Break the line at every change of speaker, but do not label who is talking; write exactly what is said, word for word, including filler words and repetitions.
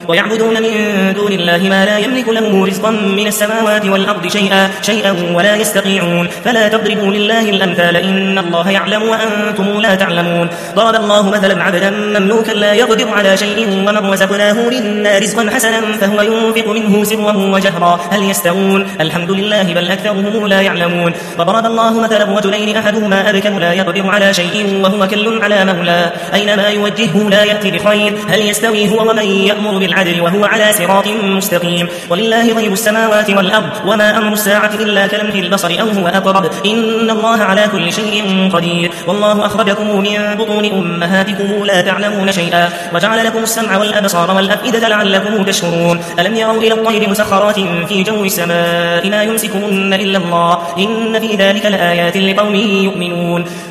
ويعبدون من دون الله ما لا يملك له رزقا من السماوات والأرض شيئا, شيئا ولا يستطيعون فلا تضربوا لله الأمثال إن الله يعلم وأنتم لا تعلمون ضرب الله مثلا عبدا مملوكا لا يقدر على شيء ومن رزقناه منا رزقا حسنا فهو ينفق منه سرا وجهرا هل يستوون الحمد لله بل أكثرهم لا يعلمون وضرب الله مثلا رجلين أحدهما أبكم لا يقدر على شيء وهو كل على مولاه أينما يوجهه لا يأتي بخير هل يستوي هو ومن يأمر بالعدل وهو على صراط مستقيم ولله غيب السماوات والأرض وما أمر الساعة إلا كلمح البصر أو هو أقرب إن الله على كل شيء قدير والله أخرجكم من بطون أمهاتكم لا تعلمون شيئا وجعل لكم السمع والأبصار والأفئدة لعلكم تشكرون ألم يروا إلى الطير مسخرات في جو السماء ما يمسكهن إلا الله إن في ذلك لآيات لقوم يؤمنون